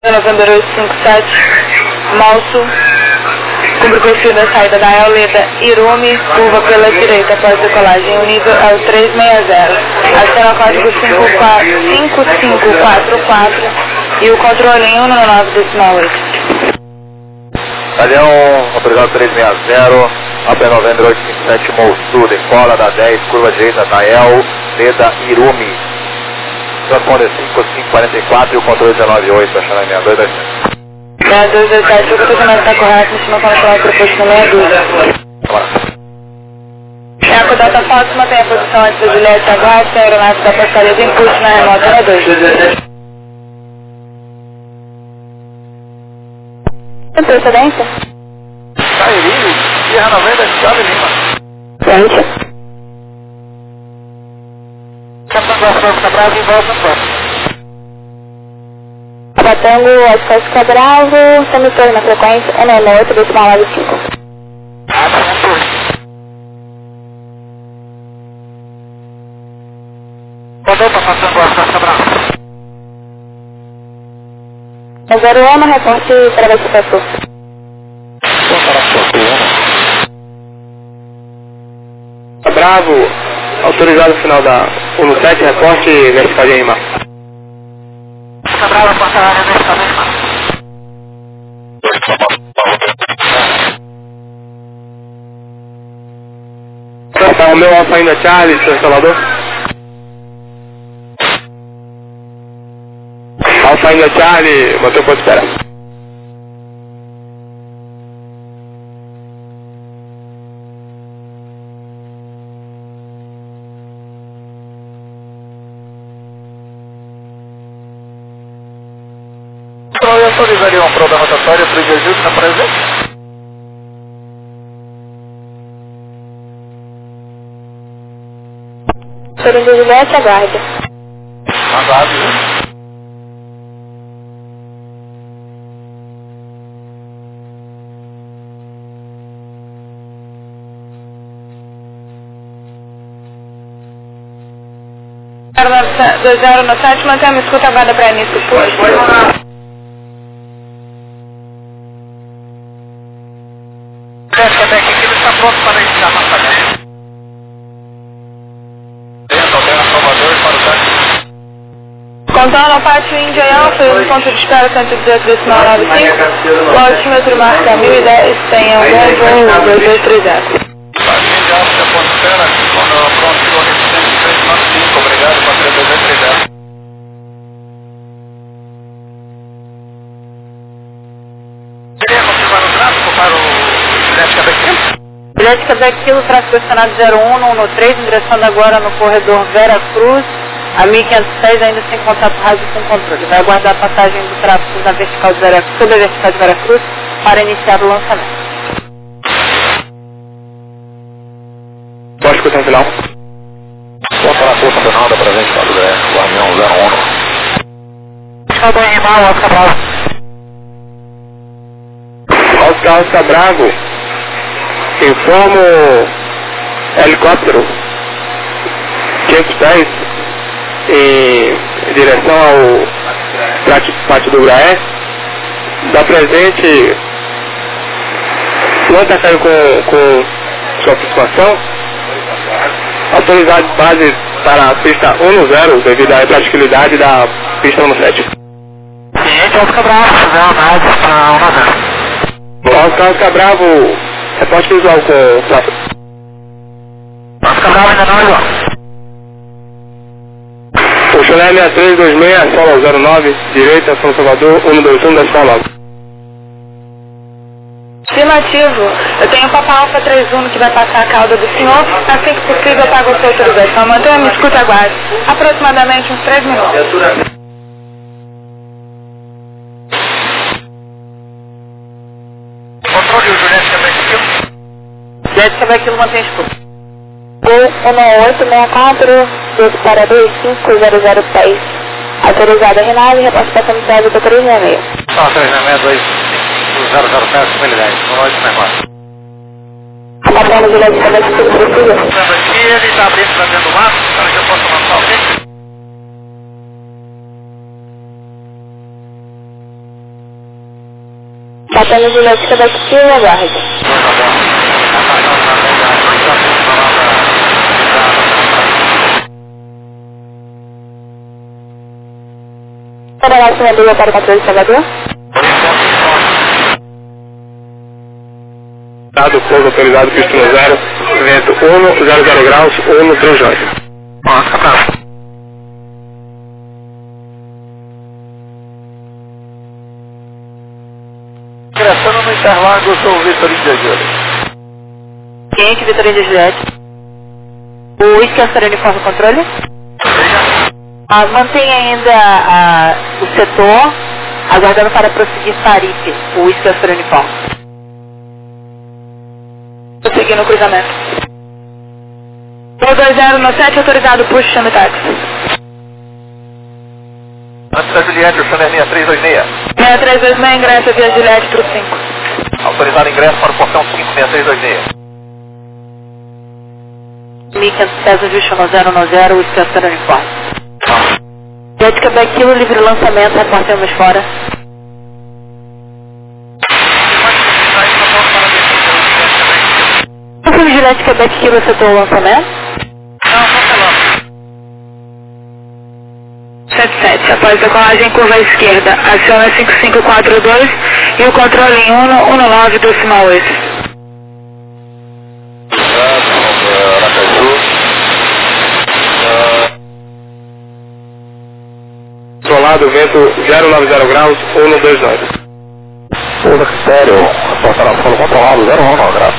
Novembro 857, Malso, cumpre o perfil da saída da Leda Irumi, curva pela direita após decolagem, o nível é o 360. Adiciona o código 5544 e o controle em 199,8. Italião, obrigado 360, AP Novembro 857, Malso, decola da 10, curva direita da Leda Irumi. Transponder 5544 e o controle 198, achando a 6227. 6227, o condicionamento está correto, continua com o condicionamento proposto no 62. É a codata Fox, mantém a posição antes da Juliette, aguarde, tem a aeronave da passaria de input na remota 62. Tem procedência? Cairinho, Sierra 90, Chave Lima. Frente. Capitão Garçom, Cabravo e volta no próximo. Abatango, Oscar Bravo, semitor na frequência 198,95. Mandou para Abatango, Oscar Bravo. É 01, reporte para você passou. Bravo, autorizado no final da 17, reporte vertical de Lima. Bravo, passará vertical de Lima. O meu Alfa ainda Charlie, Sr. Salvador. Alfa ainda Charlie, motor pode esperar. Eu autorizaria uma prova rotatória para o Jesus na presente? Senhor de Juliette, aguarde. Aguarde. Do 097, mantém uma escuta aguarda para início. Quebec, aqui ele está pronto para iniciar a passagem. Salvador para o táxi. Contando a parte Índia e Alfa, no ponto de espera 118,95, o altímetro marca 1010, tenha um bom voo 2230. Índia Alfa, ponto espera, quando pronto, chegou nesse 10395, obrigado, para 2230. Queria confirmar o tráfego para o Juliette Quebec? Juliette Quebec, tráfego estacionado 01 no 13, ingressando agora no corredor Vera Cruz, a 1506, ainda sem contato rádio com controle. Vai aguardar a passagem do tráfego na vertical de Vera, sobre a vertical de Vera Cruz para iniciar o lançamento. Pode escutar o final. Volta na força final da presente para o Guardião 01. Vertical do animal, Oscar Bravo. Oscar Bravo, informo helicóptero 510 em direção ao pátio do Graé. Da presente, não está saindo com sua participação. Autorizado de base para a pista 10 devido à impraticabilidade da pista 17. Cliente Oscar Bravo, fazer base para 10. Oscar Bravo, reporte visual com o tráfego. Oscar Bravo ainda não igual. O Chulé 6326, Solo 09, direita, São Salvador, 121 da Solo. Afirmativo. Eu tenho o Papa Alfa 31 que vai passar a cauda do senhor. Assim que possível, eu pago a sua autorização. Mantenha-me, escuta, aguarde. Aproximadamente uns 3 minutos. Controle o Juliette Quebec. Juliette Quebec, mantém escuta. Gol 1864, 2 para 25006. Autorizada a Renave, reposta para a comunidade do 366. Só 362, 007, 2010, no 8 negócio. A patrona Juliette Quebec, tudo precisa. Aqui ele está abrindo para dentro do mato, para que eu possa lançar o quê? Batendo Juliette, Quebec Kilo, aguarde. Para a próxima liga para o controle de Salvador. Dado pouso autorizado, pista no 0, vento 1, 00 graus, 1, 3 horas. Nossa, tá. Ingressando no Interlagos, sou o Vitor Índia Juliette. Quem é que Vitor Índia Juliette? O Whisky Oscar Uniforme Controle? Mantenha ainda o setor, aguardando para prosseguir Faripe, o Whisky Oscar Uniforme. Prosseguir no cruzamento. 120 no 7, autorizado, push, chame táxi. Antes da Juliette, o Chanel 6326. 6326, ingresso via Juliette, truque 5. Autorizado ingresso para o portão 5, 6326. 1500 pesos, ajuste no 090, o Whisky Oscar Uniforme. Juliette Quebec Kilo, livre lançamento, reportemos fora. O filme Juliette Quebec Kilo, setor lançamento? Não, cancelamos. 77, após a colagem curva à esquerda, aciona 5542 e o controle em 119 decimal 8. Aracaju. Controlado, vento 090 graus, 129. Pouso sério, reportar a solo controlado, 090 graus.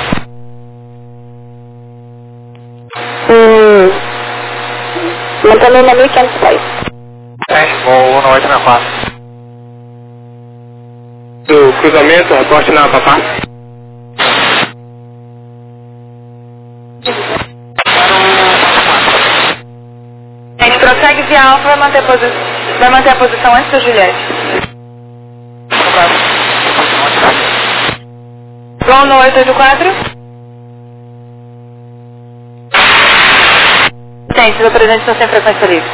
Mantendo na 1500 pés. Vou 1864. Do cruzamento, reporte na Papá. A gente prossegue via Alfa, vai manter a posição antes da Juliette. Vão no 884. Sim, seus presentes estão sem frequência livre.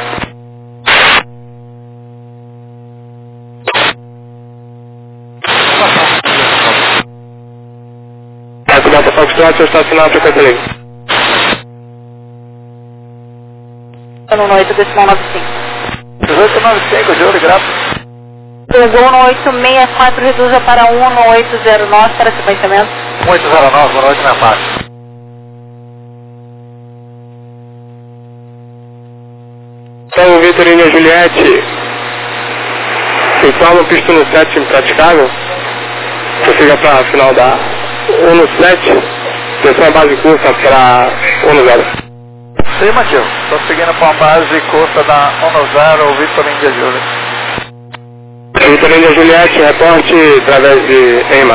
Acompanha Foxtrot, seu estacionado, frequência livre. No 8 decimal 95. 1895, Júlio, graças. Pegou no 864, reduza para 1 no 809 para sequenciamento. 1809, boa noite, minha parte. Então, Vitor Índia Juliette, informa o pista no 7 impraticável. Prossiga para a final da 1 no 7, atenção à base curta para 1 no 0. Sim, Matheus. Estou seguindo com a base curta da 1-0, Vitor Índia Juliette. Vitor Índia Juliette, reporte através de EMA.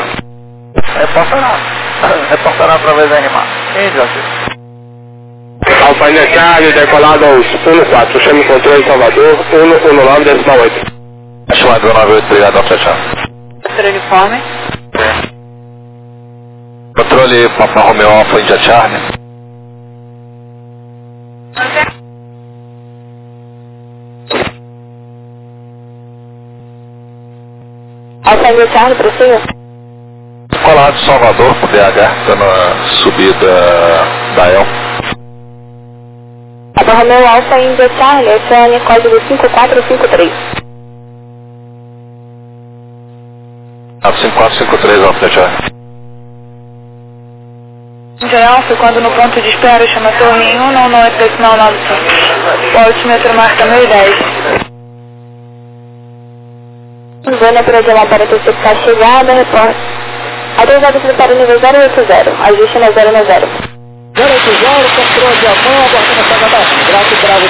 Reportará através da RMA. Índia, Matheus. Alfa Índia Charlie, decolado aos 1-4, chame controle Salvador, 119 decimal 8. Chamado 98, obrigado, tchau, tchau. Uniforme. Controle Papa Romeo Alfa Índia Charlie. Alfa Índia Charlie, prossiga. Colado Salvador, BH, está na subida da El. Papa Romeo Alfa Índia Charlie, acione código 5453. 5453, Alfa Charlie. Índia Alfa, quando no ponto de espera, chama a torre em 198 decimal 95. O altímetro marca 1010. Zona para diamar para interceptar a chegada, repórter. Autorizado para o nível 080, ajuste na 090. 080, controle de ação, aguardando a saga da graça e bravo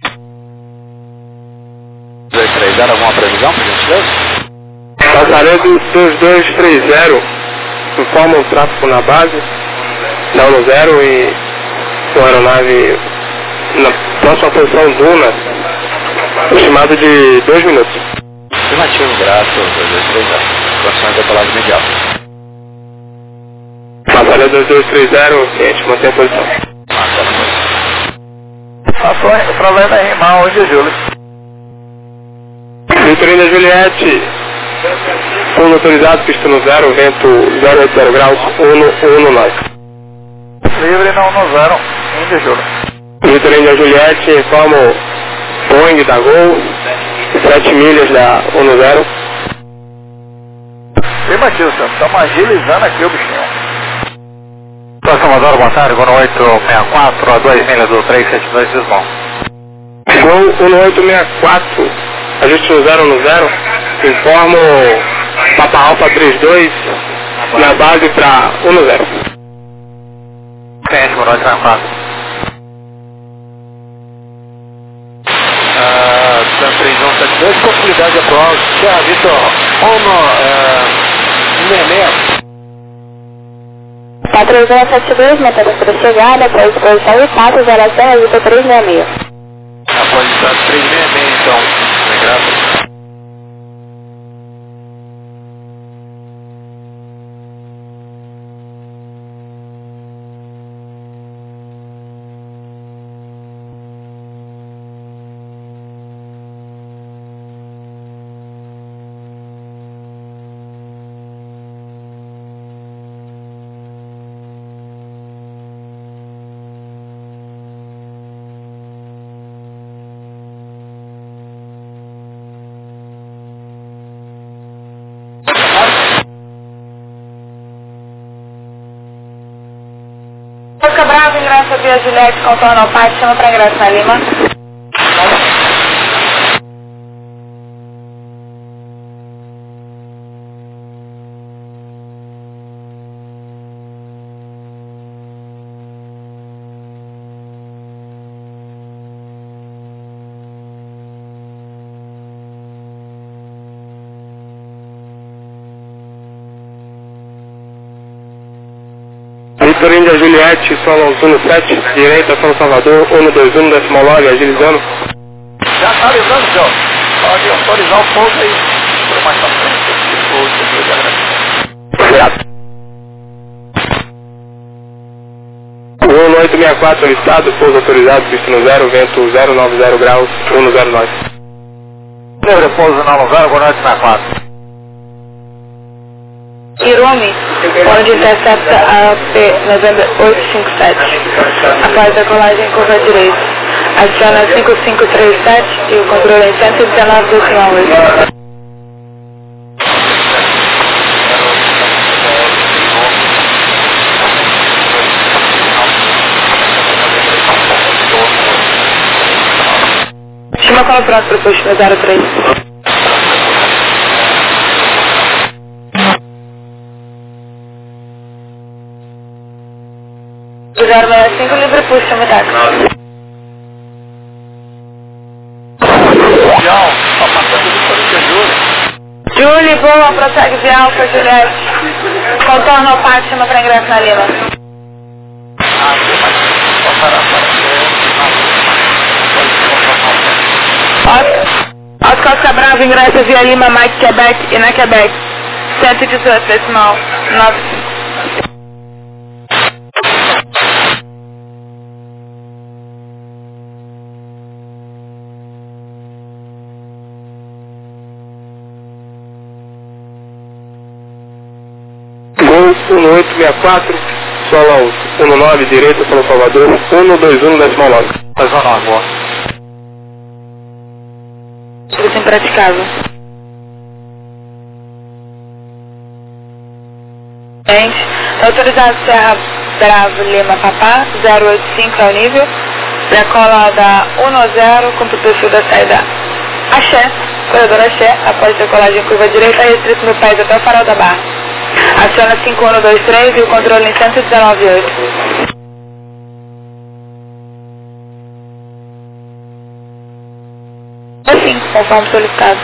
10. 230, alguma previsão, por gentileza? Passaredo 2230, informa o tráfego na base, dá 1-0 e com a aeronave na próxima posição Duna, estimado de 2 minutos. Afirmativo, graças, 2230, próxima decolagem imediata. Passaredo 2230, cliente, mantém a posição. Passou através da RMA, onde é Júlio. Vitor Índia Juliette, Pouso autorizado, pista no 0, vento 080 graus, 119. Livre não no 0, Índia Júlio. Vitor Índia Juliette, informo Boeing da Gol, 7 milhas da 10. Afirmativo, senhor. Estamos agilizando aqui o bichinho. Próximo Adoro, boa tarde, Gol 864, a 2 milhas do 372, desmão. Gol 1864, ajuste no 0, informo Papa Alfa 32, na base para 10. Cliente, Gol 864. Sam 3172, possibilidade atual, Serra Vitor, Ono, 66. 4172, metade para chegada, após exposição e 4, geração, Vitor 366. Após estado 366, então, graças. Oscar Bravo, ingresso via Juliette, contorno ao pátio, chama para ingresso na Lima. Vitor Índia Juliette, Solo Zulu 7, direita São Salvador, 121, decimal log, agilizando. Já está avisando, senhor. Pode autorizar o pouso aí. Por mais pra frente. Obrigado. 1864, listado, pouso autorizado, pista no 0, vento 090 graus, 109. Livre, pouso no 0, Gol 864. Irumi, onde intercepta a P novembro 857. Após a colagem curva direita. Aciona 5537 e o controle em 119 decimal 8. Estima como pronto para o posto no 03. O 065 livre puxa, chama táxi. Vial, está passando do Corinthians Júlio. Julie, boa, prossegue via Alfa, Juliette. Contorno ao pátio, chama para ingresso na Lima. Oscar Bravo, ingresso via Lima, Mike, Quebec e na Quebec. 118, decimal 95. Gol 1864, Solo 19, direita São Salvador, 121, decimal log. Faz uma nova, boa. Isso é impraticável. Gente, autorizado Serra Bravo Lima Papá, 085 é o nível. Decola da 10, cumpre o perfil da saída Axé, corredor Axé, após decolagem curva direita, restrito no pés até o farol da barra. Aciona 5123 e o controle em 119,8. Assim, conforme solicitado.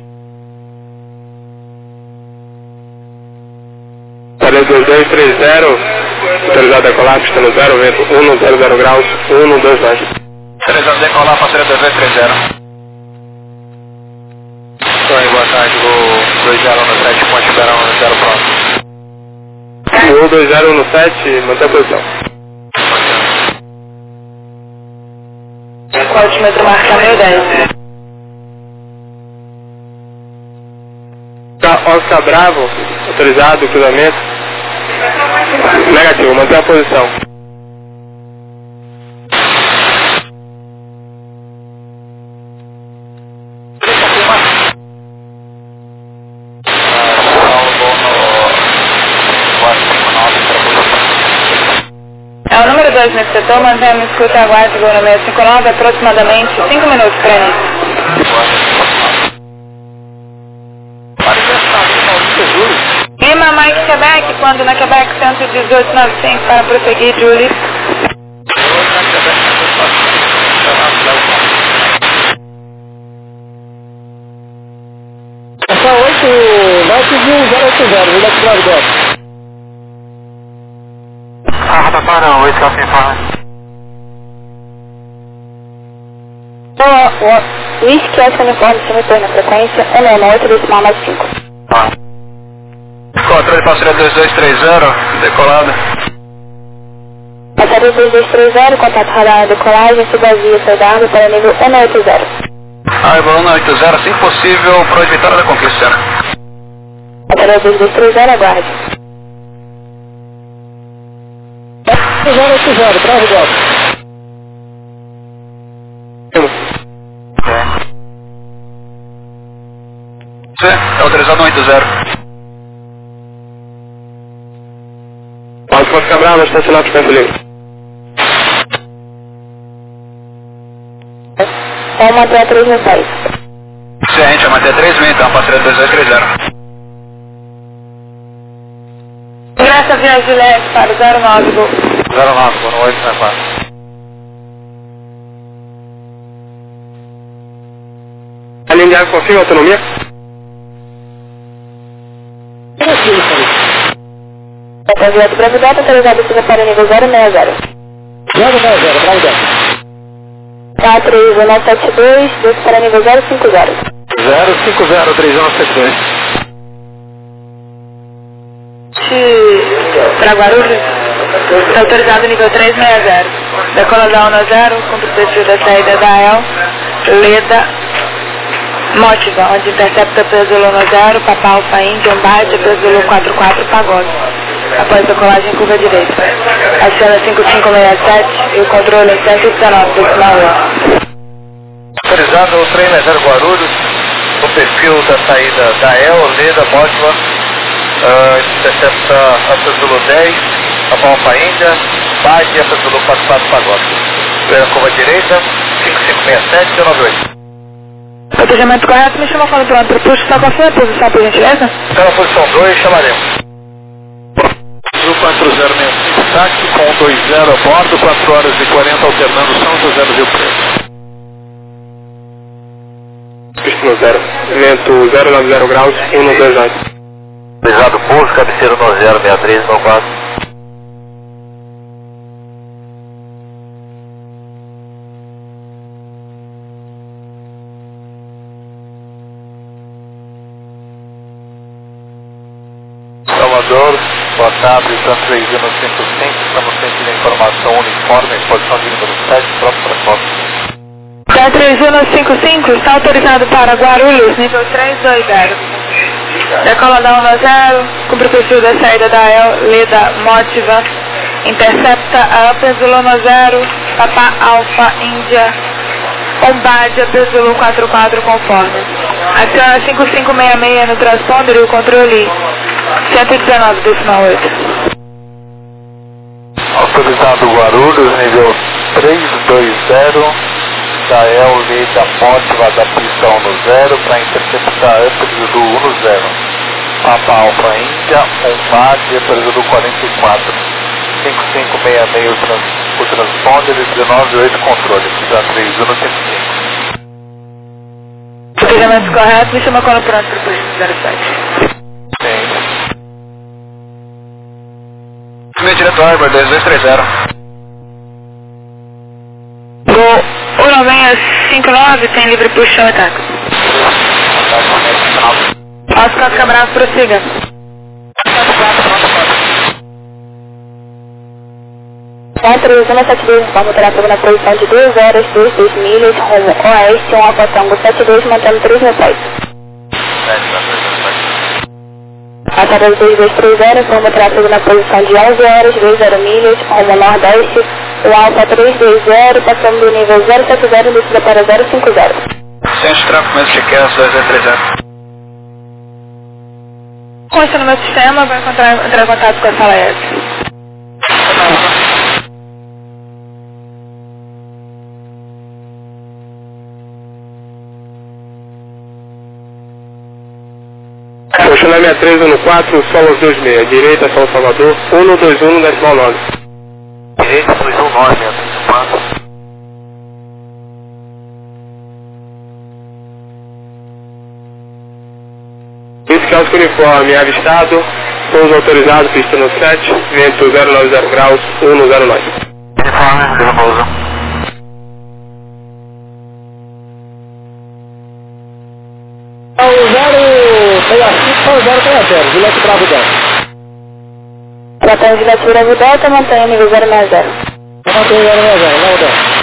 Parede 2230, autorizado a colar, pista no 0, vento 100 graus, 129. 3 decolar para 3230. Oi, boa tarde, Gol 2017, Ponte Verão, 0 próximo. Gol 2017, mantém a posição. Altímetro marca 1010. Oscar Bravo, autorizado o cruzamento. Negativo, manter a posição. É o número 2 nesse setor, mantemos escuta e aguarde voo número 59, aproximadamente 5 minutos para início. Lima Mike Quebec, quando na Quebec 11895 para prosseguir, Julie. Essa 8, vai seguir o 080, vou dar pro lado agora. Rota para 8, Capim Farm. O Whisky Oscar Uniforme se retorna na frequência 168 decimal mais 5. Controle passageiro 2230, decolada. Passageiro 2230, contato radar decolagem, subvazia, soldado para nível 180. Airbus 180, assim que possível, para Vitória da Conquista. Passageiro 2230, aguarde. 080, trava o golpe. Sim, é autorizado 180. Oscar Bravo, estacionar para o tempo livre. Vamos manter a 3.6. Sim, a gente vai manter 3.000, então, passageiro 2230. Graça via Juliette para o 09 Gol. 09, boa noite, né, pai? A linha de água confirma a autonomia? Projeto Bravo Delta, autorizado para nível 060. Bravo Delta, Bravo Delta. 4172, desce para nível 050. 050, 3172. Para Guarulhos, está autorizado nível 360. Decola da 10, cumpre o perfil da saída da EL, Leda, Motiva, onde intercepta pelo Zulu 10, Papa Alfa Índia, Embate, pelo Zulu 44, Pagode. Após decolagem, curva direita. Aciona 5567 e o controle é 119, decimal 8. Autorizado o 360 Guarulhos, o perfil da saída da EL, Leda, Motiva, intercepta a Zulu 10, Papa Alfa Índia, Embate, a Zulu 44, Pagode. Pela curva direita, 5567 e 98. Protegimento correto, me chamou quando pronto para puxo, só qual foi a posição, por gentileza? Então, na posição 2, chamaremos. 4065, táxi com 20 a bordo, 4 horas e 40, alternando São José do Rio Preto. Pista no 0, vento 090 graus, 129. Pesado pouso, cabeceiro no 063, no 4. Salvador, boa tarde, Santos 3155, estamos sentindo a informação uniforme, posição de número 7, próximo para foto. 3155, está autorizado para Guarulhos, nível 320. Decola da 10, cumpre o perfil da saída da EL, Leda, Motiva, intercepta a Zulu 10, Papa Alfa Índia, Bombardia, Zulu 44 conforme. Aciona 5566 no transponder e o controle 119, decimal 8. Autorizado Guarulhos, nível 320, da EL, Leda, Motiva, da pista 1 no 0, para interceptar a do 1 no 0. Papa Alfa Índia, Bombardia, do 44. 5566 o transponder e 198 controle, da 3155. Protegimento correto, me chama quando pronto para o puxo 07. Sim. Meu diretor, Airbus 2230. Gol 19659, tem livre puxo e ataque. Oscar Cabral, prossiga. Centro 172, informa operador na posição de 2 horas, 2 milhas, rumo oeste, 1 Alfa Tango 72, mantendo 3 mil pés. Locador 2230, forma tráfego na posição de 11 horas, 20 milhas, rumo nordeste, o Alfa 320, passando do nível 070, descida para 050. Centro de tráfego, mesmo de Kers, 2230. Consta no meu sistema, vai entrar em contato com a sala S. Oxalá 6314, Solos 26, direita São Salvador, 121, decimal 9. Direita 219, 64. Fiscal com uniforme avistado, pouso autorizado, pista no 7, vento 090 graus, 109. Uniforme, deu pouso. Gilete Bravo Delta. Tratando de Gilete Bravo Delta, mantenha nível 060. Mantenha 060, Bravo Delta.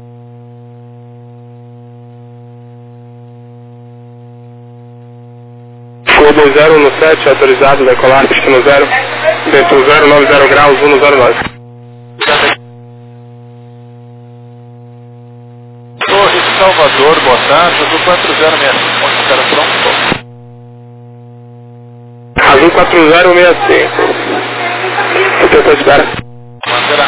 Show 2017, autorizado, decolar, pista no 0, vento 090 graus, 109. Torre Salvador, boa tarde, do 4065, onde está pronto? Azul 4065. Eu estou à espera. Manterá.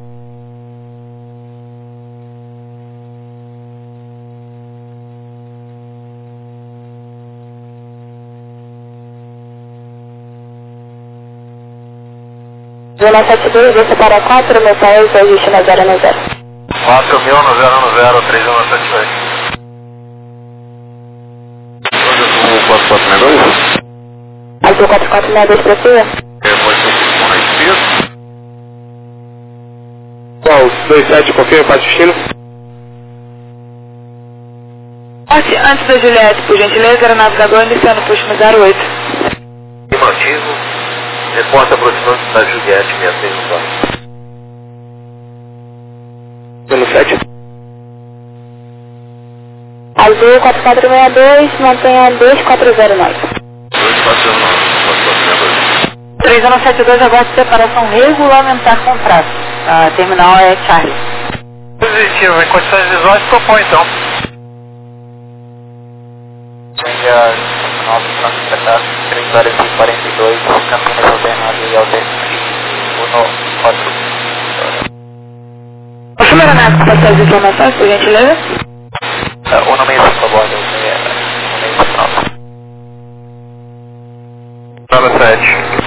Zona 72, desça para 4, meu pai, ajuste na 090. 4.000 no 010, 3172. Hoje eu sou 4462. Azul 4462 para cima. Depois eu fico com respiro. Qual? 27, confirma para destino. Antes da Juliette, por gentileza, era navegador iniciando o push no 08. Motivo, repórter aproximando da Juliette 664. No 7. Azul 4462, mantenha 2409. 3172, aguarde separação regulamentar contrato. A terminal é Charlie. Positivo, em condições visuais, propõe então. Venha, nosso transportado, 3 horas e 42, Campinas Alternado e Alder, 1-4. Posso me dar com as informações, por gentileza? 1-6, por favor, 1-6, 9-7.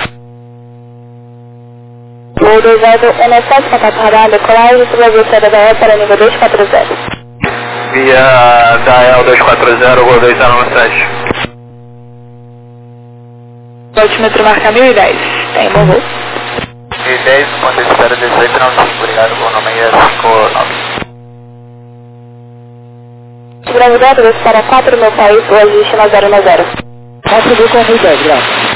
Voo 2-1-7, contato radar, decolagem, sobre a velocidade da E para nível 240. Via da EL 240, voo 297. Altímetro marca 1010. Tem bom voo. 1010, quando eu espero 1895, obrigado, o nome é 59. Gravidade, desça para 4, meu país, o ajuste na 090. Posso ver com a 10, graças.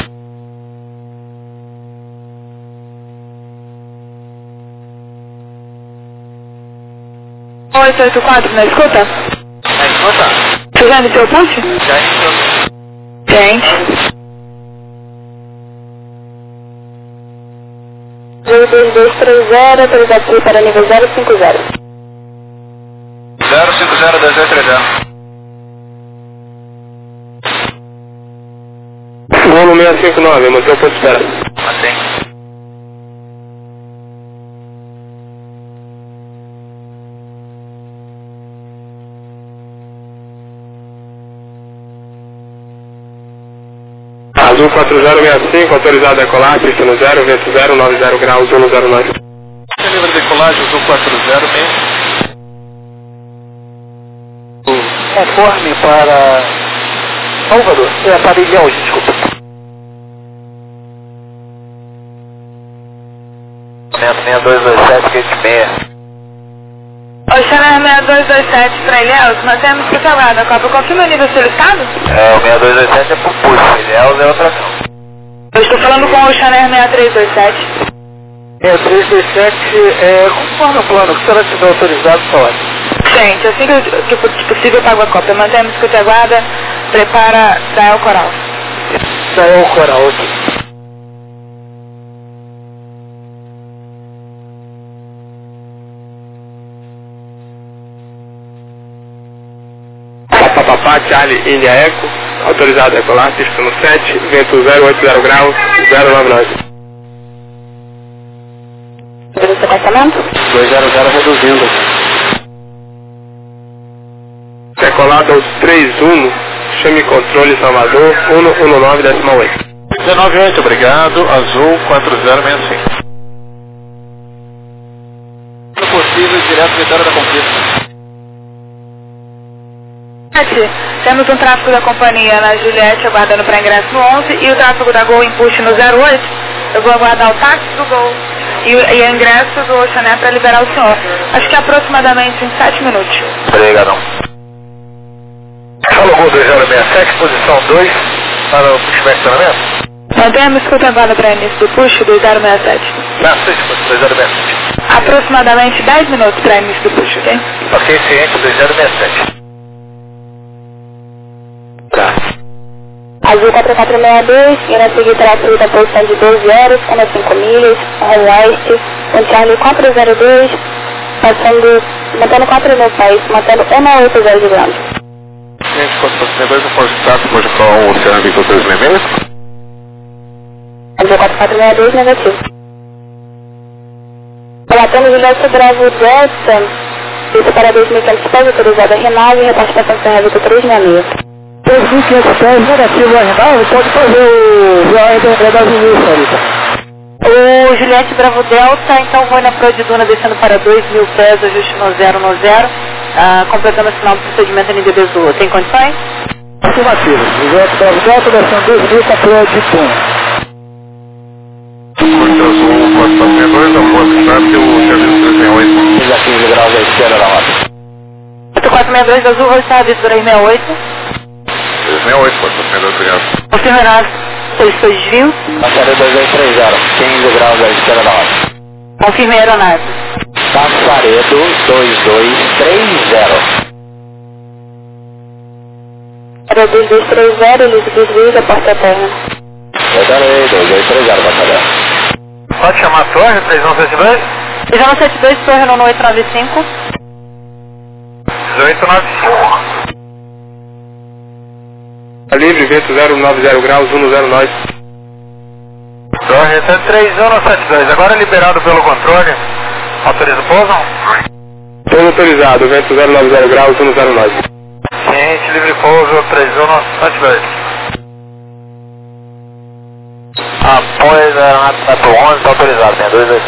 Oi, 884, na escuta? Na escuta? Você já iniciou o push? Já iniciou. Gente. 2230, autorizado para nível 050. 050, 2230. Voo no 659, mantém o ponto de espera. Mantém. Azul 4065, autorizado a decolar, pista no 0, vento 090 graus, 109. Livre de decolagem, Azul 406. Conforme para Salvador, para Ilhéus, desculpa. 6227, gate 6. Oi, Chanel 6227 para Ilhéus, nós temos que falar da Copa. Confirma o nível solicitado? É, o 6227 é por push, Ilhéus é outra não. Eu estou falando com o Chanel 6327. 6327 é conforme o plano, que será tiver autorizado, só é. Gente, assim que possível, eu pago a cópia. Mantemos que te aguarda, prepara Dael Coral. Dael Coral, ok. Papa Charlie India Eco, autorizado a decolar, pista no 7, vento 080 graus, 099. Departamento? 200 reduzindo. Decolado aos 31, chame controle Salvador, 119,8. 198, obrigado, azul 4065. Possível, direto vitória da conquista. Temos um tráfego da companhia na Juliette aguardando para ingresso no 11 e o tráfego da Gol em push no 08. Eu vou aguardar o táxi do Gol e o ingresso do Oceané para liberar o senhor. Acho que aproximadamente em 7 minutos. Obrigadão. Alô, Gol 2067, posição 2, para o pushback estacionamento. Mantemos escutando para início do push 2067. 2067. Aproximadamente 10 minutos para início do push, ok? Ok, ciente, 2067. Tá. Azul 4462, indo a seguir tráfego da posição de 12 horas, 5 milhas, rumo oeste, com Charlie 402, mantendo 4 no país, mantendo 180 de grande. Gente, 462, o força status pode falar o Oceano Victor 366? Azul 4462, negativo. Relatando Juliette Bravo Delta, pista para 2.500 pés, autorizada a R9, reparte para Santa Victor 366. 2.500 pés, negativo a R9, pode fazer o VOR da Vinícius, Sarita. O Juliette Bravo Delta, então vou na Pro de Duna descendo para 2.000 pés, ajuste no 0, completando o final do procedimento NDB Zulu. Tem condições? Afirmativo. Juliette Bravo Delta descendo 2.000 para Pro de Duna. Corte azul, 462, a força status e o serviço 368. 15 graus à esquerda da rota. 462 azul, vou estar aviso 368. 368, 462, obrigado. Confirmará solicitou desvio. Passaré 2230, 15 graus à esquerda da rota. Confirme a aeronave. Passaredo 2230. Para 2230, Elise desliga, porta terra. Passarei 2230, passaredo. Pode chamar a torre, 3172? 3172, torre no 895. 1895. Livre, vento 090 graus, 109. Torre 3172, agora liberado pelo controle. Autoriza o pouso? Todo autorizado, vento 090 graus, 109. Ciente, livre pouso 3172. Após a aeronave para o 11, está autorizado, tem 2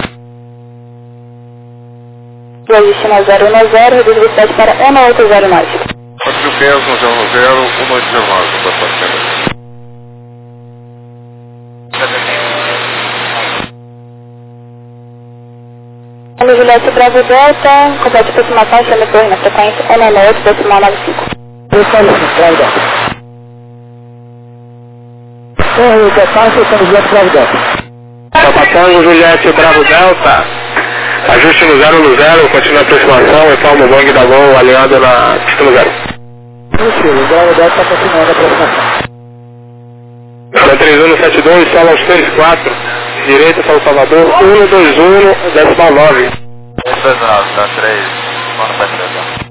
Ajuste na 010, reduz velocidade para 1809. 4.000 pés no 090, 1809, não está fazendo. No Juliette Bravo Delta, complete aproximação, chame torre na frequência 198,95. Torre de Passa, São José Bravo Delta. Papatango, Juliette Bravo Delta. Ajuste no 010, continua a aproximação, informa o bang da Gol alinhado na pista no 0. Possível, o Bravo Delta está continuando a aproximação. Na 3172, sala aos 34, direita São Salvador, 121,9. 129, dá 3, mano, vai direto.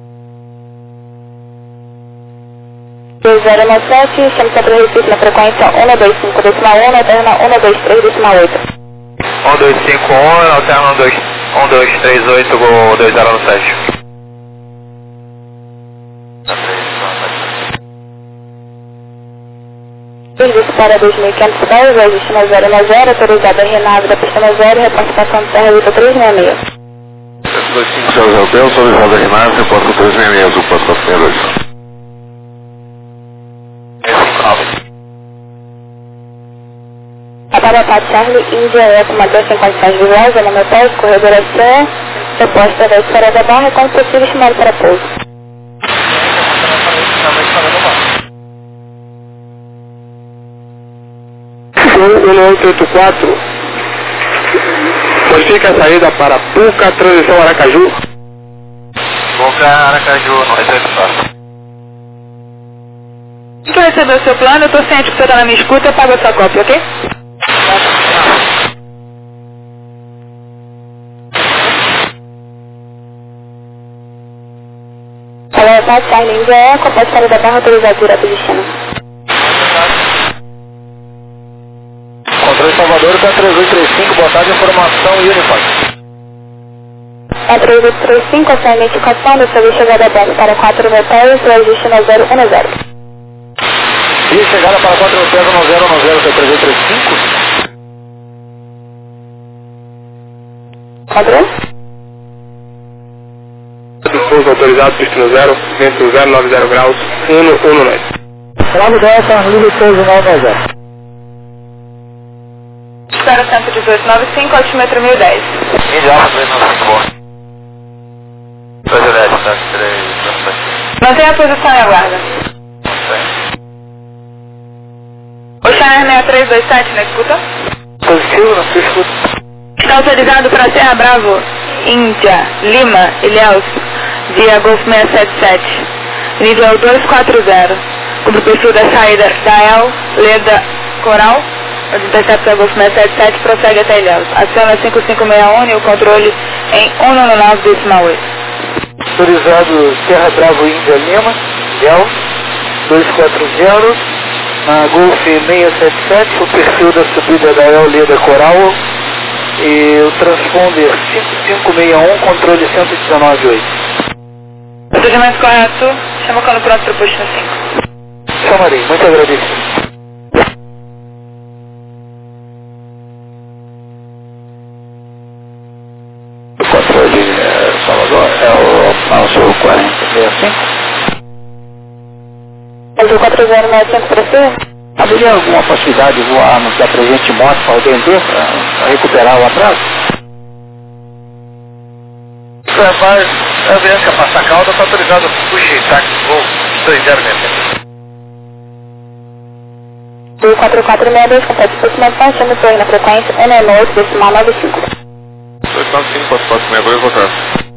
2097, chame sempre Recife na frequência 125,1, alterna 123,8. 1251, alterna 1238, Gol 2097. Serviço para 2.500 pés, ajuste na 010, autorizada a R9 da pista no 0, repartição de terra Vitor 366. 25 José Hotel, autorizado a R9, repórter 366, azul, passo 462. Para Charlie, Índia Eco, Madeira sem condições visuais, nome hotel, corredor AC, reposta da esfera da barra, como possível chamado para pouso. 1884. Modifica a saída para Puca, transição Aracaju. Puca, Aracaju, 984. Se tu receber o seu plano, eu estou ciente que você está na minha escuta, eu pago a sua cópia, ok? contato, Charlie India Eco, pode sair da barra autorizado direto destino. Controle Salvador, está 3835, boa tarde, informação Uniform. A 3835, essa é a identificação do serviço chegada aberta para 4 hotéis, o destino 010. E chegada para 4 hotéis 1010, é 3835? Padrão? Pouso autorizado, destino 0, vento 090 graus, 119. Bravo Delta, livre pouso 990. Espera 11895, altímetro 1010. Indial, 395, bom. 2 tá? 3, Mantenha a posição e aguarda. Ocean 6327, na escuta? Positivo, não se escuta. Está autorizado para Serra Bravo, Índia, Lima, Ilhéus, via Golf 677, nível 240, cumpre o perfil da saída da El, Leda, Coral, o interceptor Golf 677 prossegue até Ilhéus. Aciona 5561 e o controle em 199,8. Autorizado Serra Bravo, Índia, Lima, Ilhéus, 240, na Golf 677, o perfil da subida da El, Leda, Coral, e o transponder 5561, controle 119,8. Procedimento correto, chama o cano pronto para o posto 5. Chamarei, muito agradecido. O controle Salvador é o Manso 4065. Azul 4095 para cima? Haveria alguma possibilidade de voarmos da presente moto para alguém ter, para recuperar o atraso? Mas a Avianca Passa Calda está autorizado a fugir, táxi voo 2060. Azul 4462, complete aproximação, chama o torre na frequência 198, decimal 95. 295, 4462, boa tarde.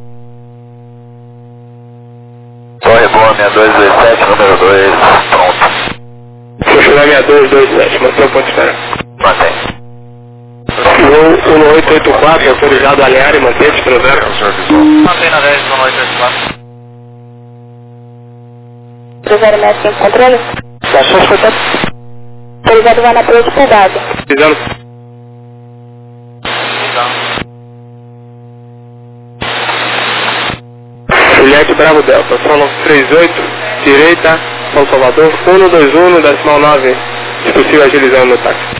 Torre boa, 6227, número 2, pronto. Funcionar 6227, mantém o ponto de espera. Mantém. Voo 1884, autorizado a alinhar e manter destino 0. Mantém na 10, 1884. 3065, controle? Baixou os contatos? Autorizado vai na torre de cuidado. Pisando. Juliette Bravo Delta, solo 38, direita, São Salvador, 121, decimal 9, se possível agilizando no táxi.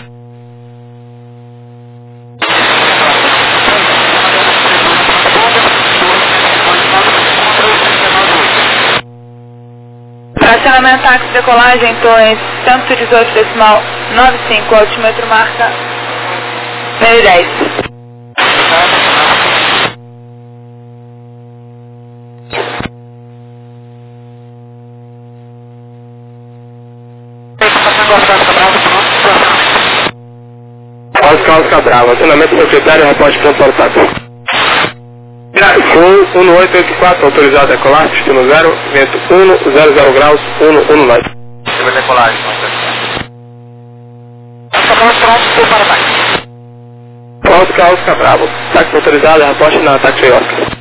Fracionamento táxi decolagem, torre 118 decimal 95, altímetro marca 1010. Oscar Bravo, acionamento secretário, reporte pronto para o táxi. Voo 1884, autorizado a decolar, destino 0, vento 100 graus, 119. Vai decolagem, Oscar Bravo, táxi autorizado, reporte na táxi Oscar.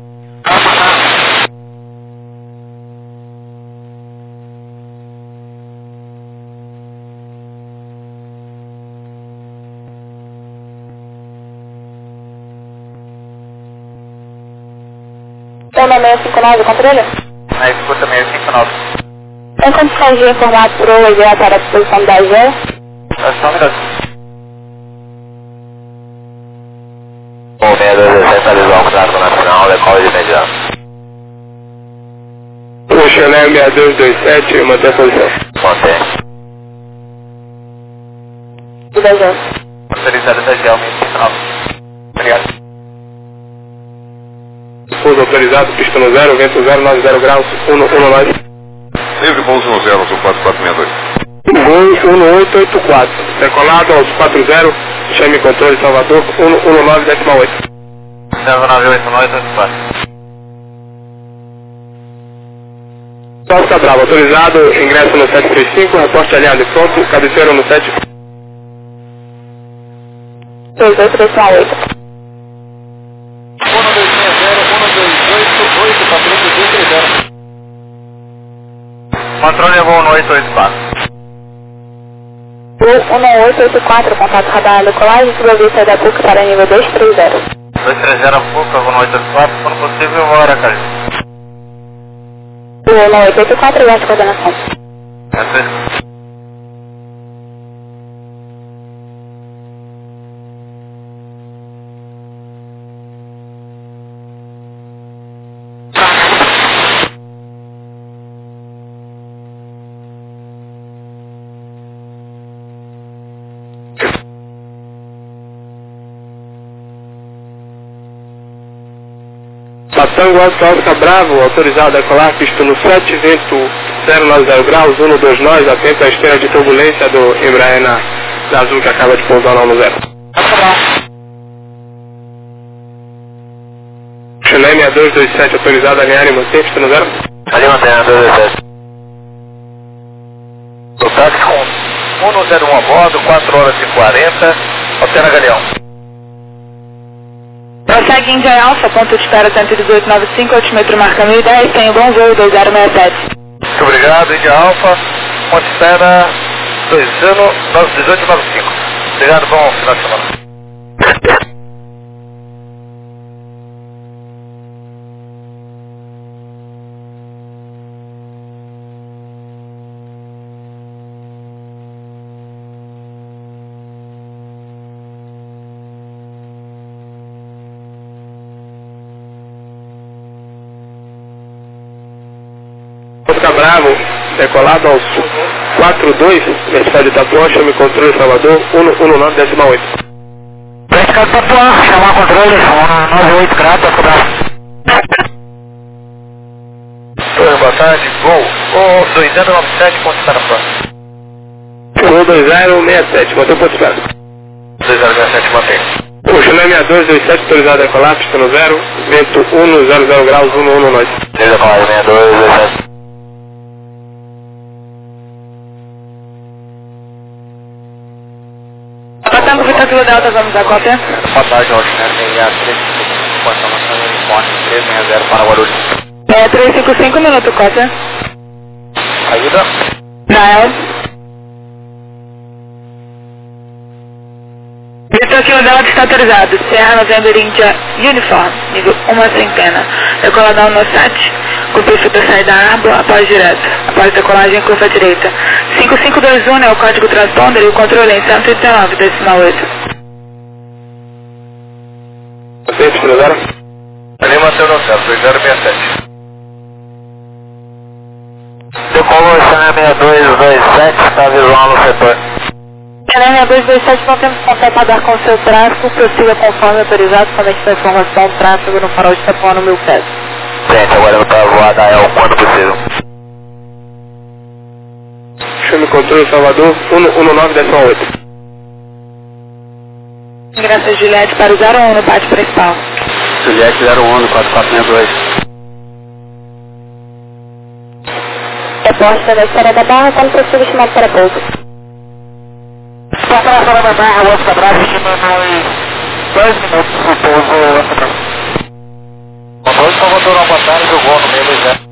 Toma 659, controle? Na escuta 659. Tem condições de informar para o EVA para a disposição da AGE? É só um minuto. O 6217 atualizou o contrato nacional, decola de imediato. O Chanel 6227, mantém a posição. Mantém. Do DG. Autorizado da GEL 659. Obrigado. Pouso autorizado, destino 0, vento 090 graus, 119. Livre pouso 10, sou 4462. Voo 1884, decolado aos 40, chame controle Salvador, 119, decimal 8. 098984. Oscar Bravo, autorizado, ingresso no 735, reporte aliado e pronto, cabeceira no 7. 28, decimal 8. 1260, 1288, patrulha 230. Controle levou 1884. Voo 1884, contato radar decolagem, subavia da PUC para nível 230. 230 PUC, levou 1884, quando possível, hora, cara. Voo 1884, guarda coordenação. Tango Alfa Oscar Bravo, autorizado a decolar, pista no 7, vento 090 graus, 2 nós, atento à esteira de turbulência do Embraer na azul que acaba de pousar no 0. Chennai 6227, autorizado a alinhar e manter, pista no 0. Ali mantendo, 227. O táxi com 101 a bordo, 4 horas e 40, altera Galeão. Prossegue India Alfa, ponto de espera 11895, altimetro marca 1010, tem um bom voo 2067. Muito obrigado, India Alfa, ponto de espera 1895. Obrigado, bom final de semana. Oscar Bravo, decolado ao sul, 42, Vertical de Itapuã, chame controle Salvador, 119,8. Vertical de Itapuã, chamar controle, 198 graus, Oscar Bravo. Oi, boa tarde, Gol 2097, ponto de espera próximo. Gol 2067, mantém o ponto de espera. 2067, mantém. O Chennai 6227, autorizado a decolar, pista no 0, vento 100 graus, 11 nós. Desde a 6227. Tango Vitor Kilo Delta, vamos dar conta? Boa tarde, Altinete, TIA 355, informação no uniforme 360 para Guarulhos. 355 minutos, Cota. Saída. Nael. Vitor Kilo Delta está autorizado. Serra November India Uniform, nível 1/100. Decoladão no 7, com perfil da saída árbol, após direto. Após decolagem, curva direita. 5521 é o código transponder e o controle em 119,8. Mantém, pista no 0. Ali mantém no céu, 2067. Decolou Chennai 6227, está visual no setor. Chennai 6227, não temos contato a dar com o seu tráfego, prossiga conforme autorizado, somente com a informação do tráfego no farol de Itapuã no 1007. Gente, agora eu para voar da El quando possível. Chame controle Salvador, 119,8. Ingresso Juliette para o 01 no pátio principal. Juliette 01 no 4462. Reposta da Estrada da Barra, quando possível, chamado para pouso. Para a Estrada da Barra, Oscar Bravo, estimamos 10 minutos para o pouso, Oscar Bravo. Controle Salvador, uma boa tarde, eu vou no meio do 0.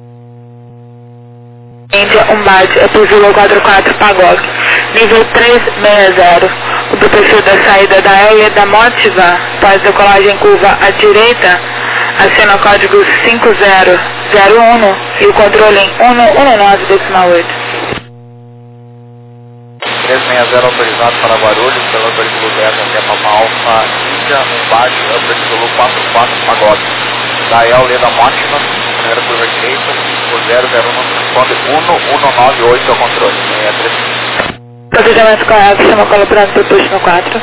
Índia, Umbate, Epuzilo 44 Pagog, nível 360. O do perfil da saída da Elia da Motiva, após decolagem curva à direita, acena o código 5001 e o controle em 119,8. 360 autorizado para Guarulhos, pela Verículo 10 até Papa Alfa, Índia, Umbate, Verículo 44 Pagog. Da El da Motiva, primeira curva direita, o 001 responde 1198 ao controle, 63. Procedimento correto, chama colaborando por push no 4.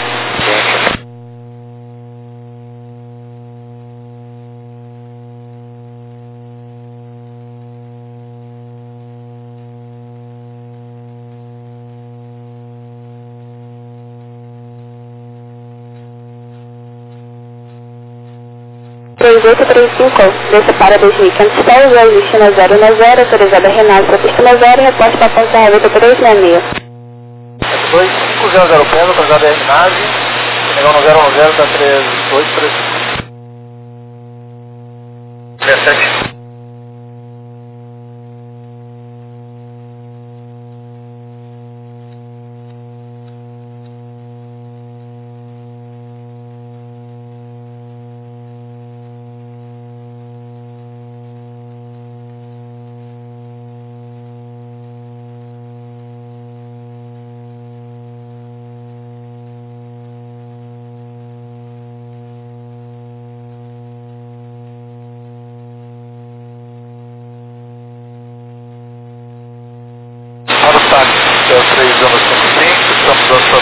Desça para 2.500 pés, voo destino 090, autorizada a Renato para pista 0, reposta para a ponta reveta 366. 2500 pés, autorizada a Renato, negão no 010 está 3835. 67.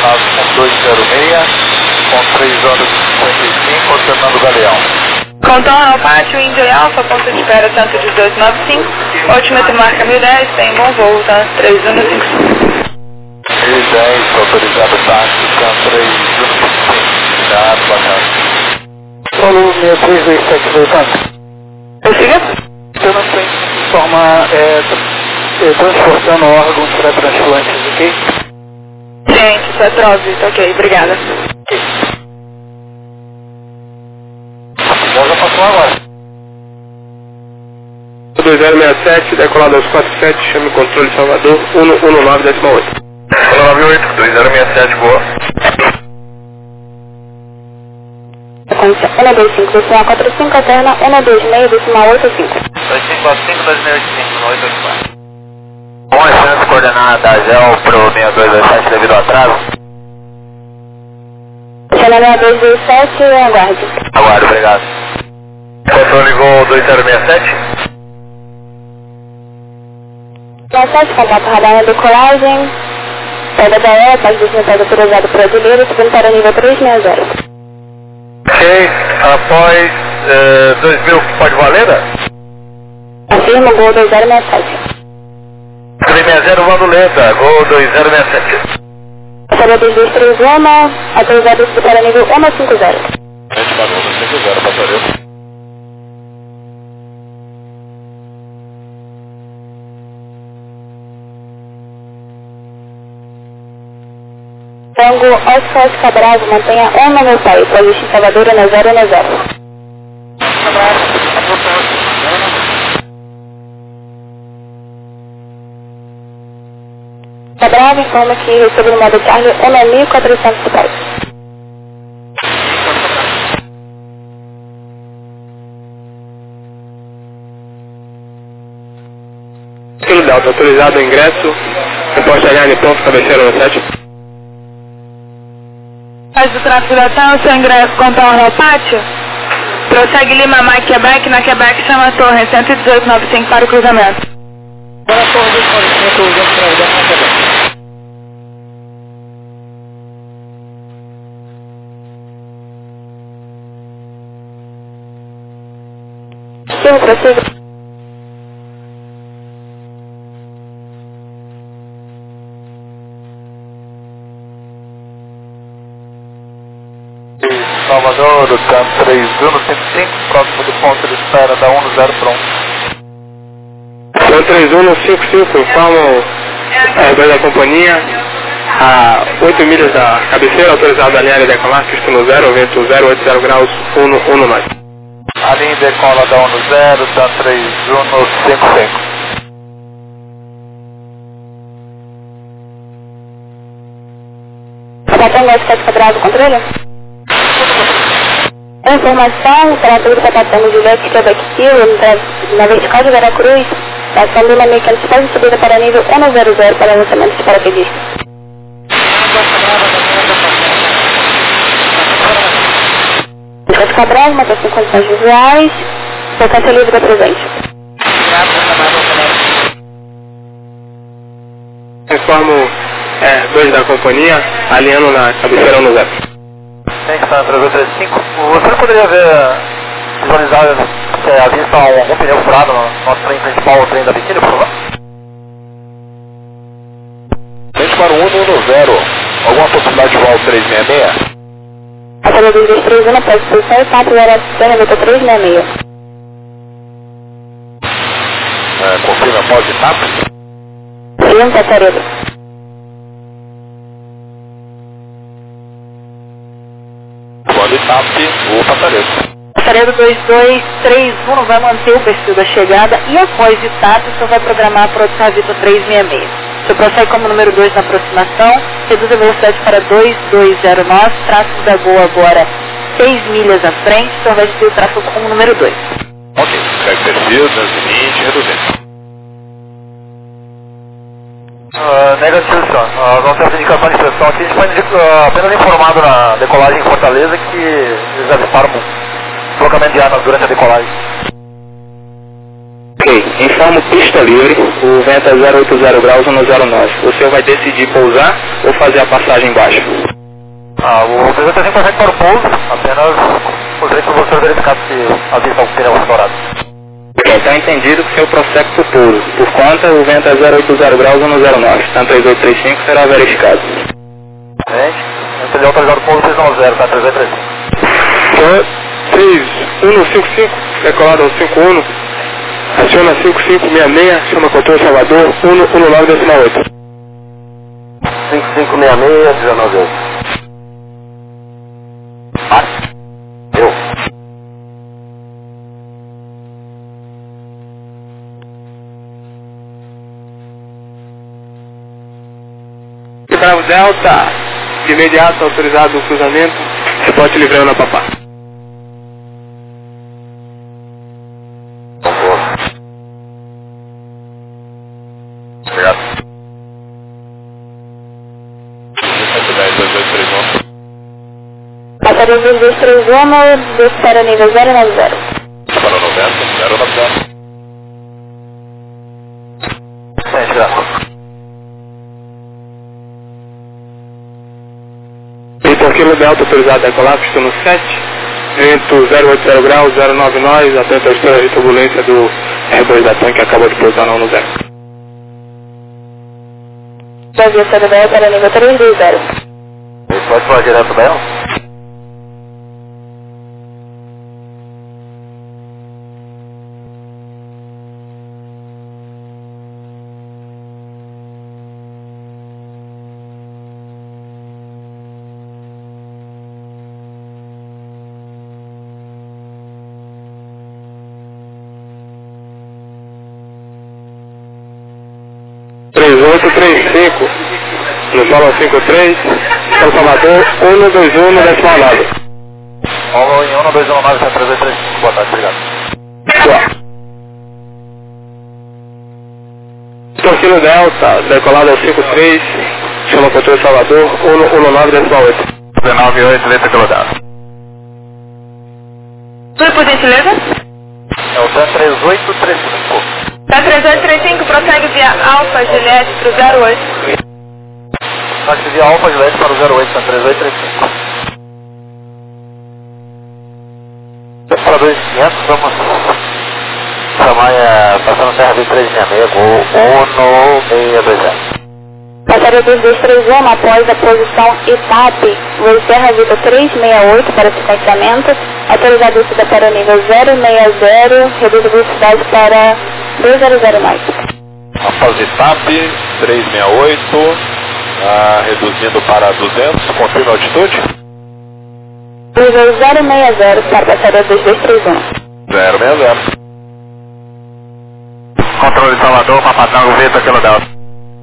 coordenadas com 206, com 3 horas e 55, alternando o Galeão. Contorno ao pátio, Índio e Alfa, ponto de espera 11895, altímetro marca 1010, tem bom voo, tá? 3155. 1010, autorizado táxi, can 3155, cuidado, bacana. Solo 6327 voltando. Prossiga. Eu não sei informar, transportando órgãos para transplantes, ok? Gente, isso é Trovit, ok, obrigada. Já passou agora. 2067, decolado aos 47, chame controle Salvador, 119,8. 198, 2067, boa. 125, decimal 45, alterna 126, decimal 85. 2545, 2685, no 884. Bom, excelente coordenada da GEL pro 6227 devido ao atraso. Chama 6227 e aguarde. Aguardo, obrigado. Controle Gol 2067. 67, contato radar na decolagem. Pega da E, faz desmental autorizado brasileiro, subindo para nível 360. Ok, após 2000, pode valer, né? Afirma, Gol 2067. 360, Vanduleta, Gol 2067. Sabe 2231, autorizado subir para nível 150. Gente, parou, 150, passarelo. Tango Oscar Bravo, mantenha 1 no meu pai, polícia Salvador na 010. Bravo informa que recebeu no modo Charlie 1.400 reais. Tudo Delta, autorizado o ingresso, reposta Ariane, pronto, cabeceira no 7. Faz o tráfego da TAM, seu ingresso contorno ao pátio. Prossegue Lima, Mike, Quebec, na Quebec chama a torre, 11895 para o cruzamento. Para a torre 245, usando para ajudar na Quebec. Sim, prossiga. Salvador, do campo 3155, próximo do ponto de espera da 10 pronto. 3155, informam dois da companhia, a 8 milhas da cabeceira, autorizado a linha de decolar, pista no 0, vento 080 graus, 119. A linha decola da 10, tá 3155. Capitão Oscar Bravo, controle? Informação, operator do Capitão Juliette Quebec Kilo, na vertical de Veracruz, passando uma mecânica de quase subida para nível 100 para lançamento de paraquedista. Oscar Bravo, motor em condições visuais, frequência livre da presente. Informo dois da companhia, alinhando na cabeceira 10. Tem que estar na 335. Você poderia ver, visualizar se havia algum pneu furado no nosso trem principal, o trem da biquíni, por favor? Gente para o 110, alguma possibilidade de voar 366? A saída dos 231 após posição e 4 horas de cena, volta 366. Confirma após de TAP? Sim, passaredo. Pode TAP, o passaredo. Passaredo 2231 vai manter o perfil da chegada e após de TAP, o senhor vai programar para o Savito 366. O senhor prossegue como número 2 na aproximação, reduz a velocidade para 2209, tráfego da Gol agora 6 milhas à frente, o senhor vai seguir o tráfego como número 2. Ok, segue perfil, 220, reduzindo. Negativo, senhor. Não temos indicação de pressão aqui, a gente foi apenas informado na decolagem em Fortaleza que eles avistaram um deslocamento de armas durante a decolagem. Ok, informo pista livre, o vento é 080 graus 109. O senhor vai decidir pousar ou fazer a passagem embaixo? O 305 consegue para o pouso, apenas gostaria que você verificasse se havia algum pneu estourado. Ok, está entendido que o senhor prossegue para o pouso. Por conta, o vento é 080 graus 109. Tanto 3835 será verificado. Gente, ele é autorizado o pouso 390, tá? 3835. Senhor 6155, decolado ao 51, aciona 5566, chama controle Salvador, 119,8. 5566, 198. Eu. Bravo Delta, de imediato autorizado o cruzamento, spot livrando a papá. Obrigado. 110, 2231. Passaria 2231, desce para nível 090. Para 90, 090. Sente, graças. Vitor Kilo Delta autorizado a decolar, pista no 7, vento 080 graus, 09 nós, atento à história de turbulência do R2 da TAM que acabou de pousar na 10. Brasil Cerebel para nível 320. Pode falar direto dela? No solo 53, São Salvador, 121 no decimal nave. Alô, em 1219, 335, boa tarde, obrigado. Torcida Delta, decolado ao 53, chama controle Salvador, 119 decimal 8. 198, letra colorada. Tudo por gentileza? É o 3835. Tá 3835, prossegue via Alfa Juliette pro 08. Taxi via Alfa Juliette para o 08, tá 3835. Para 2500, vamos chamar, passando terra de 366, Uno 620. Passaria 2231, após a posição ETAP, voo Serra Vida 368 para sequenciamento, autorizado a descida para o nível 060, reduz a velocidade para 200 mais. Após ETAP 368, reduzindo para 200, confirma a altitude? Nível 060 para passaria 2231. 060. Controle Salvador, Papatango, Vitor, Kilo Delta.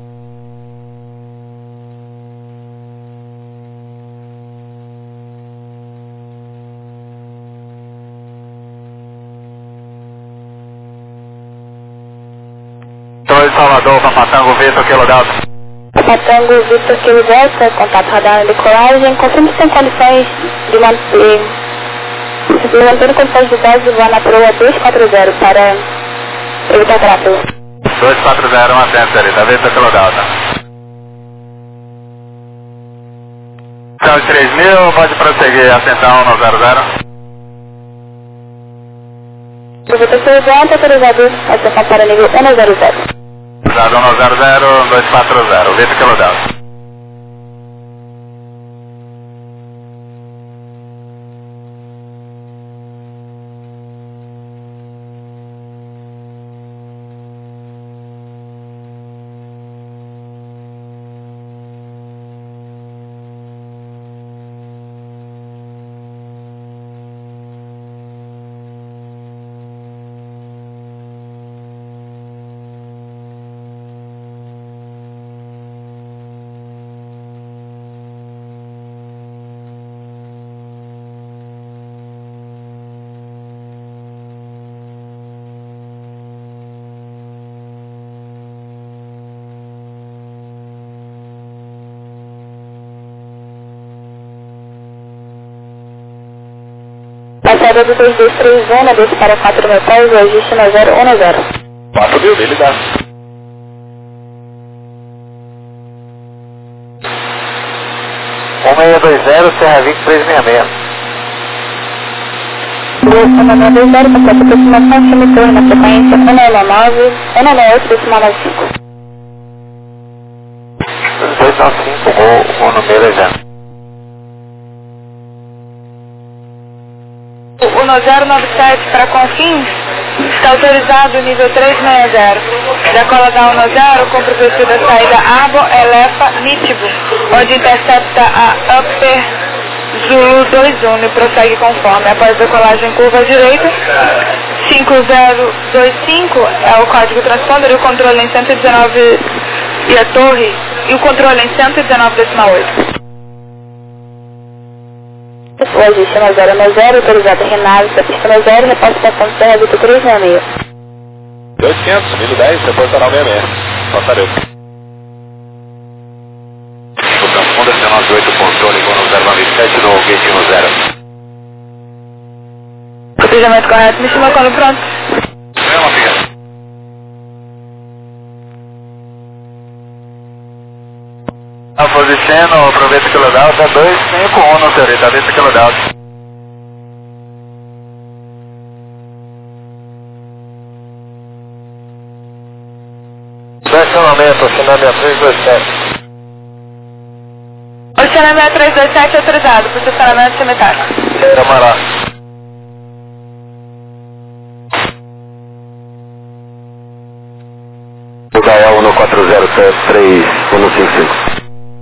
Controle Salvador, Papatango, Vitor, Kilo Delta. Papatango, Vitor, Kilo Delta, contato radar de decolagem, confirme se tem condições de manter, condições de base voar na proa 240 para evitar tráfego. 240, uma atento ali, tá vendo, Kilo Delta? Então, 3.000, pode prosseguir, atenção, 100. Vitor Kilo Delta, autorizado a atenção para nível 100. Usado 100, 240, Vitor, Kilo Delta. Passaria de 2231, desce para 4 mil pés, ajuste na 010. Subiu, dele dá. Serra 2366. Direcionamento 20, completa aproximação, chame torre na frequência 199, 198,95. 295, o número é já. O 1097 para Confins está autorizado nível 360. Decola da 10, cumpre o perfil da saída Arbo, Elefa, Nítibo, onde intercepta a Upper Zulu 21 e prossegue conforme. Após decolagem curva à direita, 5025 é o código transponder e o controle em 119 e a torre, e o controle em 119,8. O ajuste na 090, autorizado Renato, da pista 0, repórter da ponte Serra Vitor 366. 2500, 1010, repórter canal 66. Passaredo. O transponder 198, controle com 097 no gate no 0. Cotejamento correto, me chama quando pronto. Mesma fica. A posição, aproveita que o loadout é 251 no senhorita, aproveita que o loadout. Estacionamento, acionamento 327. O estacionamento 327 é autorizado, para o estacionamento cemitério. Camará. O Gael 1403155.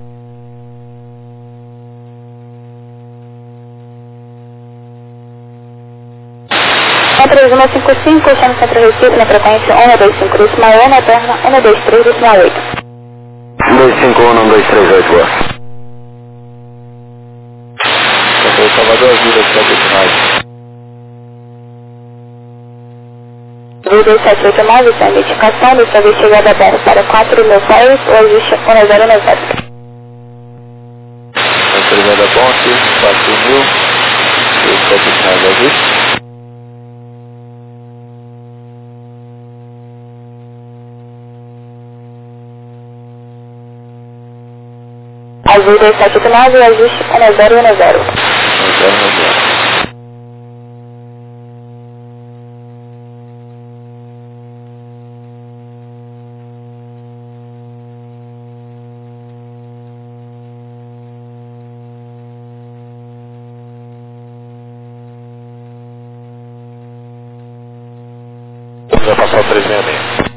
A 3155, chame Centro Recife na frequência 125 decimal 1, na terna 123 decimal 8. 251, 1238, boa. Foi Salvador Ajuda, que é o final. 2789, sem identificação, dessa vez chegada aberta para 4 mil pés, o ajuste 1097. Autorizada da ponte, 4000, 27 finais do ajuste. Azul 2789, ajuste 1010. 1010. Vai passar o 366.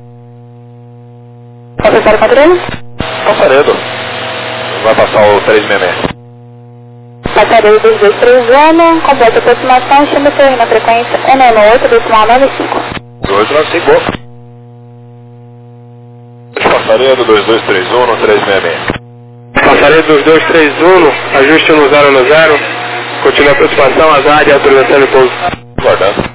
Professor Padrino? Passaredo. Vai passar o 366. Passaredo 2231, completa aproximação, chame torre na frequência 198 decimal 95. 295. Passaredo 2231 no 366. Passaredo 2231, ajuste no 090, continua a aproximação, azar e autorização de pouso. Guardando.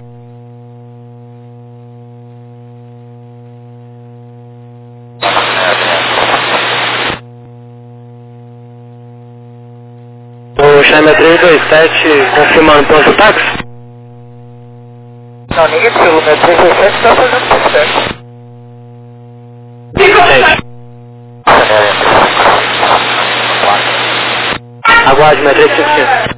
O Chama 327, confirmando posto táxi? Não, negativo, meu 327 está fazendo sucesso. 27. Aguarde, meu 355.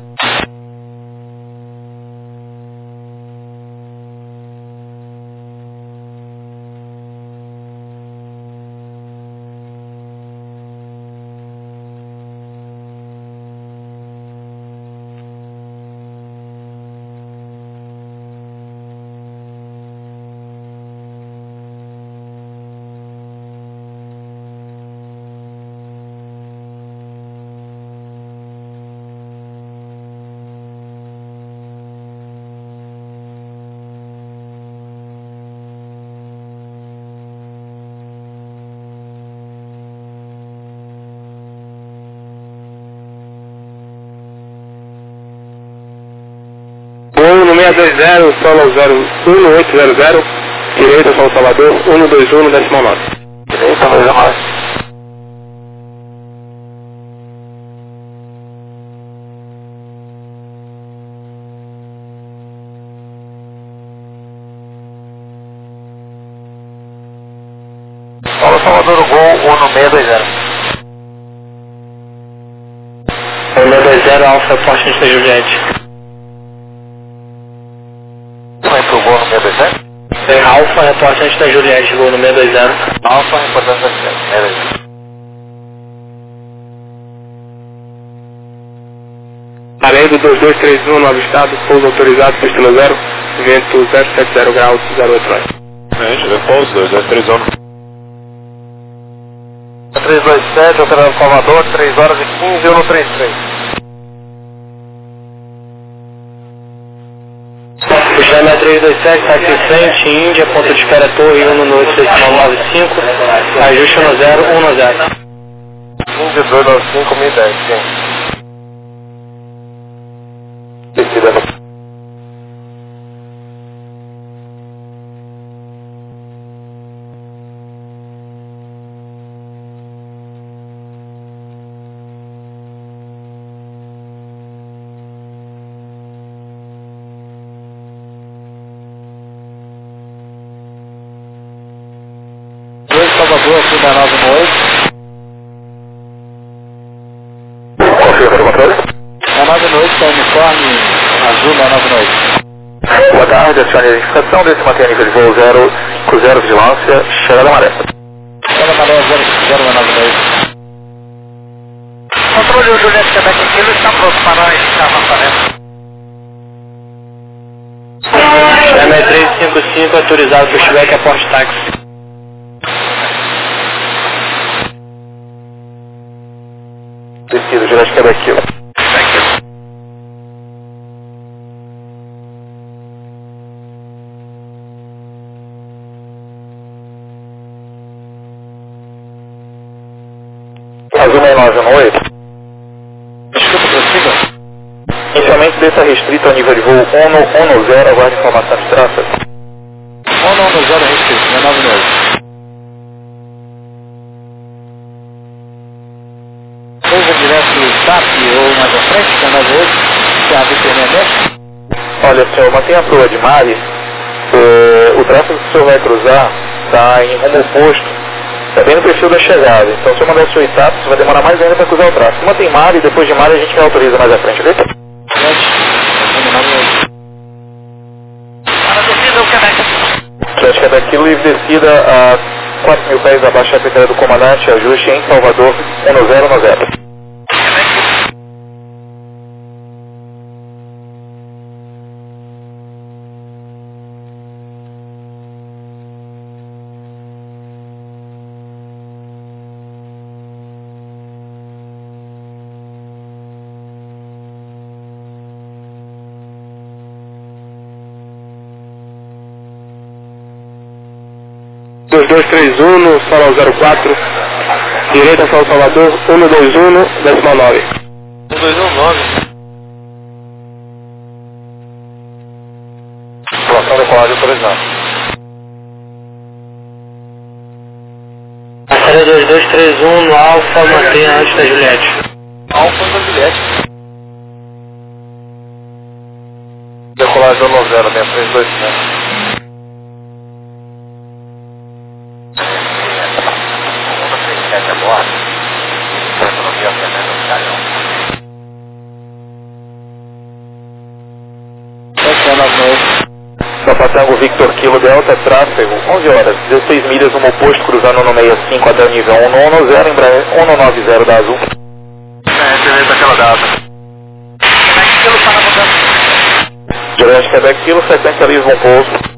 No 620, solo 01800, direita São Salvador, 121, decimal 9. Direita, 219. Salvador o Gol 1620. 1620 Alfa, Porto de Juliette. Foi pro Gol 1620? Alfa, reportante da Juliette, Gol no 620. Alfa, reportante da Juliette. Parede 2231 no avistado, pouso autorizado, pista 0, vento 070 graus, 089. Pouso 2231. 327, operando Salvador, 3 horas e 15, 133. Puxando a 327, táxi em frente, Índia, ponto de espera Torre 19895, ajuste no 010. 12295, 1010, sim. Descida. Salvador, aqui da 98. Confio para o controle. Da 98, que é o uniforme azul da 98. Boa tarde, acione a identificação, desse mantém a nível de voo 050 vigilância, chegada maré. Chegada maré 050 da 98. Controle o Juliette Quebec Kilo está pronto para iniciar a tarefa. Chama 355, autorizado para o Quebec a Porto Táxi. Descido, Juliette Quebec Kilo. Azul 6918. Desculpa, prossiga. Inicialmente desça restrito ao nível de voo 110, aguarde informação de tráfego. 190 restrito, 698. Seja direto TAP ou mais à frente, que é 98, que é a vice-internet. Olha, senhor, mantenha a proa de Mari. O tráfego que o senhor vai cruzar está em rumo oposto. Está bem no perfil da chegada. Então, se eu mandar o seu etapa, você vai demorar mais ainda para cruzar o tráfego. Mantém Mari e depois de Mari a gente autoriza mais à frente, ok? Para descida o Quebec. Juliette Quebec Kilo, livre descida a 4.000 pés abaixo da secretaria do comandante, ajuste em Salvador 1090. no Solo 04, direita São Salvador, 121, 19. 1219. Situação decolagem autorizada. A série 2231 no Alfa, mantenha antes da Juliette. Alfa da Juliette. Decolagem 90, 6327. Papatango Victor Kilo Delta, tráfego 11 horas, 16 milhas, rumo oposto, cruzando no 65 até o nível 110, Embraer 190 da Azul. Excelente aquela data. Quebec Kilo para mudando. Juliette Quebec Kilo, sequência Lisbon Pouso.